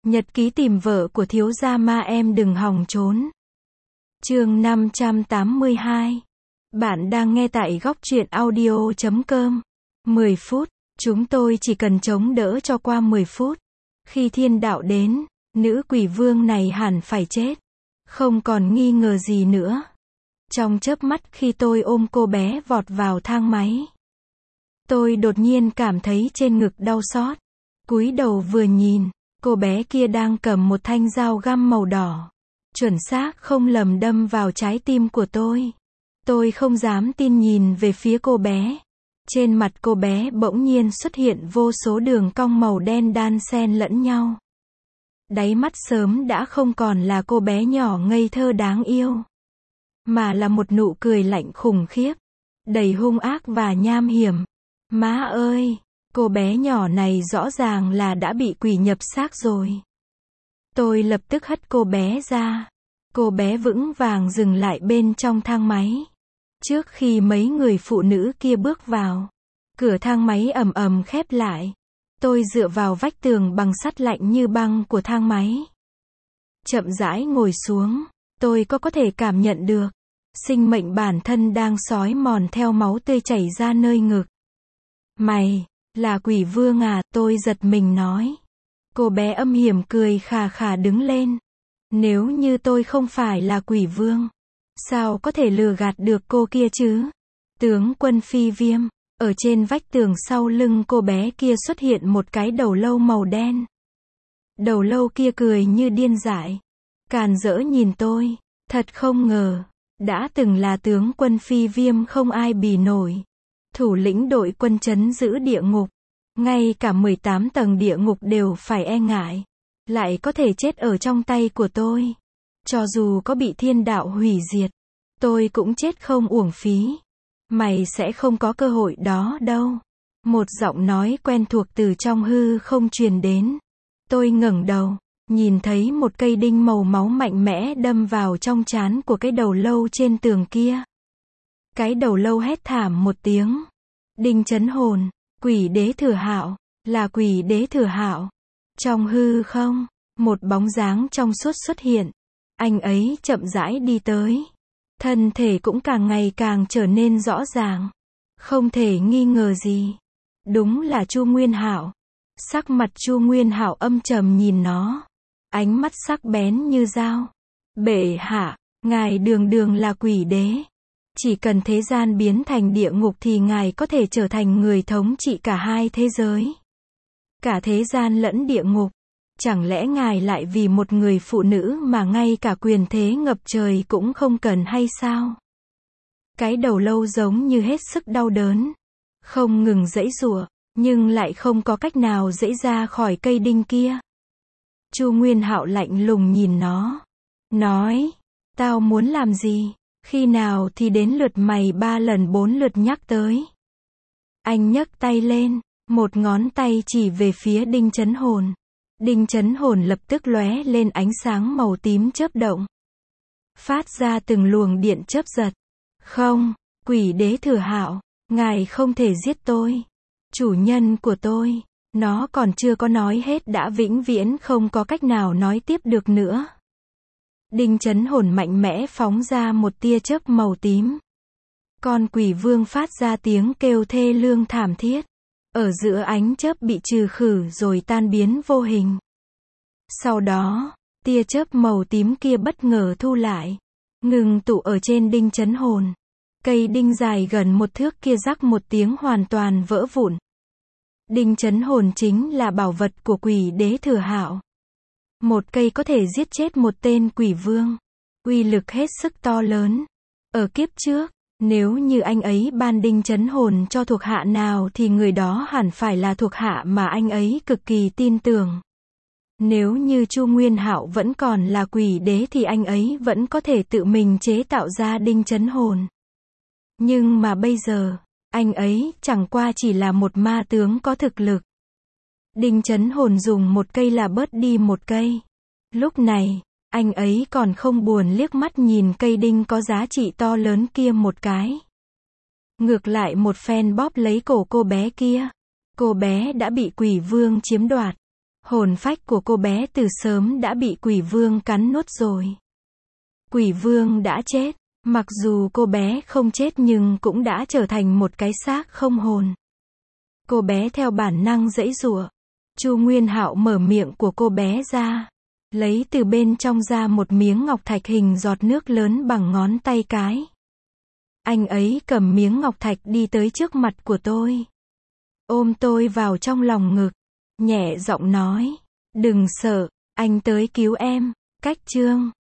Nhật ký tìm vợ của thiếu gia ma em đừng hòng trốn. Chương 582. Bạn đang nghe tại góc truyện audio.com. 10 phút, chúng tôi chỉ cần chống đỡ cho qua 10 phút. Khi thiên đạo đến, nữ quỷ vương này hẳn phải chết. Không còn nghi ngờ gì nữa. Trong chớp mắt khi tôi ôm cô bé vọt vào thang máy, tôi đột nhiên cảm thấy trên ngực đau xót. Cúi đầu vừa nhìn, cô bé kia đang cầm một thanh dao găm màu đỏ. Chuẩn xác không lầm đâm vào trái tim của tôi. Tôi không dám tin nhìn về phía cô bé. Trên mặt cô bé bỗng nhiên xuất hiện vô số đường cong màu đen đan xen lẫn nhau. Đáy mắt sớm đã không còn là cô bé nhỏ ngây thơ đáng yêu, mà là một nụ cười lạnh khủng khiếp, đầy hung ác và nham hiểm. Má ơi, cô bé nhỏ này rõ ràng là đã bị quỷ nhập xác rồi. Tôi lập tức hất cô bé ra. Cô bé vững vàng dừng lại bên trong thang máy. Trước khi mấy người phụ nữ kia bước vào, cửa thang máy ầm ầm khép lại. Tôi dựa vào vách tường bằng sắt lạnh như băng của thang máy. Chậm rãi ngồi xuống, tôi có thể cảm nhận được sinh mệnh bản thân đang xói mòn theo máu tươi chảy ra nơi ngực. Mày, là quỷ vương à? Tôi giật mình nói. Cô bé âm hiểm cười khà khà đứng lên. Nếu như tôi không phải là quỷ vương, sao có thể lừa gạt được cô kia chứ? Tướng quân Phi Viêm. Ở trên vách tường sau lưng cô bé kia xuất hiện một cái đầu lâu màu đen. Đầu lâu kia cười như điên dại, càn rỡ nhìn tôi. Thật không ngờ, đã từng là tướng quân Phi Viêm không ai bì nổi. Thủ lĩnh đội quân trấn giữ địa ngục. Ngay cả 18 tầng địa ngục đều phải e ngại. Lại có thể chết ở trong tay của tôi. Cho dù có bị thiên đạo hủy diệt, tôi cũng chết không uổng phí. Mày sẽ không có cơ hội đó đâu. Một giọng nói quen thuộc từ trong hư không truyền đến. Tôi ngẩng đầu, nhìn thấy một cây đinh màu máu mạnh mẽ đâm vào trong trán của cái đầu lâu trên tường kia. Cái đầu lâu hét thảm một tiếng. Đinh Chấn Hồn, quỷ đế Thừa Hạo, là quỷ đế Thừa Hạo. Trong hư không, một bóng dáng trong suốt xuất hiện. Anh ấy chậm rãi đi tới. Thân thể cũng càng ngày càng trở nên rõ ràng. Không thể nghi ngờ gì. Đúng là Chu Nguyên Hạo. Sắc mặt Chu Nguyên Hạo âm trầm nhìn nó. Ánh mắt sắc bén như dao. Bệ hạ, ngài đường đường là quỷ đế. Chỉ cần thế gian biến thành địa ngục thì ngài có thể trở thành người thống trị cả hai thế giới. Cả thế gian lẫn địa ngục. Chẳng lẽ ngài lại vì một người phụ nữ mà ngay cả quyền thế ngập trời cũng không cần hay sao? Cái đầu lâu giống như hết sức đau đớn. Không ngừng giãy giụa, nhưng lại không có cách nào giãy ra khỏi cây đinh kia. Chu Nguyên Hạo lạnh lùng nhìn nó. Nói, tao muốn làm gì? Khi nào thì đến lượt mày 3 lần 4 lượt nhắc tới. Anh nhấc tay lên, một ngón tay chỉ về phía Đinh Chấn Hồn. Đinh Chấn Hồn lập tức lóe lên ánh sáng màu tím chớp động. Phát ra từng luồng điện chớp giật. Không, quỷ đế Thừa Hạo, ngài không thể giết tôi. Chủ nhân của tôi. Nó còn chưa có nói hết đã vĩnh viễn không có cách nào nói tiếp được nữa. Đinh Chấn Hồn mạnh mẽ phóng ra một tia chớp màu tím. Con quỷ vương phát ra tiếng kêu thê lương thảm thiết. Ở giữa ánh chớp bị trừ khử rồi tan biến vô hình. Sau đó, tia chớp màu tím kia bất ngờ thu lại, ngừng tụ ở trên Đinh Chấn Hồn. Cây đinh dài gần 1 thước kia rắc một tiếng hoàn toàn vỡ vụn. Đinh Chấn Hồn chính là bảo vật của quỷ đế Thừa Hạo. Một cây có thể giết chết một tên quỷ vương. Uy lực hết sức to lớn. Ở kiếp trước, nếu như anh ấy ban Đinh Chấn Hồn cho thuộc hạ nào thì người đó hẳn phải là thuộc hạ mà anh ấy cực kỳ tin tưởng. Nếu như Chu Nguyên Hạo vẫn còn là quỷ đế thì anh ấy vẫn có thể tự mình chế tạo ra Đinh Chấn Hồn. Nhưng mà bây giờ, anh ấy chẳng qua chỉ là một ma tướng có thực lực. Đinh Chấn Hồn dùng một cây là bớt đi một cây. Lúc này, anh ấy còn không buồn liếc mắt nhìn cây đinh có giá trị to lớn kia một cái. Ngược lại một phen bóp lấy cổ cô bé kia. Cô bé đã bị quỷ vương chiếm đoạt. Hồn phách của cô bé từ sớm đã bị quỷ vương cắn nuốt rồi. Quỷ vương đã chết, mặc dù cô bé không chết nhưng cũng đã trở thành một cái xác không hồn. Cô bé theo bản năng giãy giụa. Chu Nguyên Hạo mở miệng của cô bé ra, lấy từ bên trong ra một miếng ngọc thạch hình giọt nước lớn bằng ngón tay cái. Anh ấy cầm miếng ngọc thạch đi tới trước mặt của tôi, ôm tôi vào trong lòng ngực, nhẹ giọng nói, đừng sợ, anh tới cứu em. Cách chương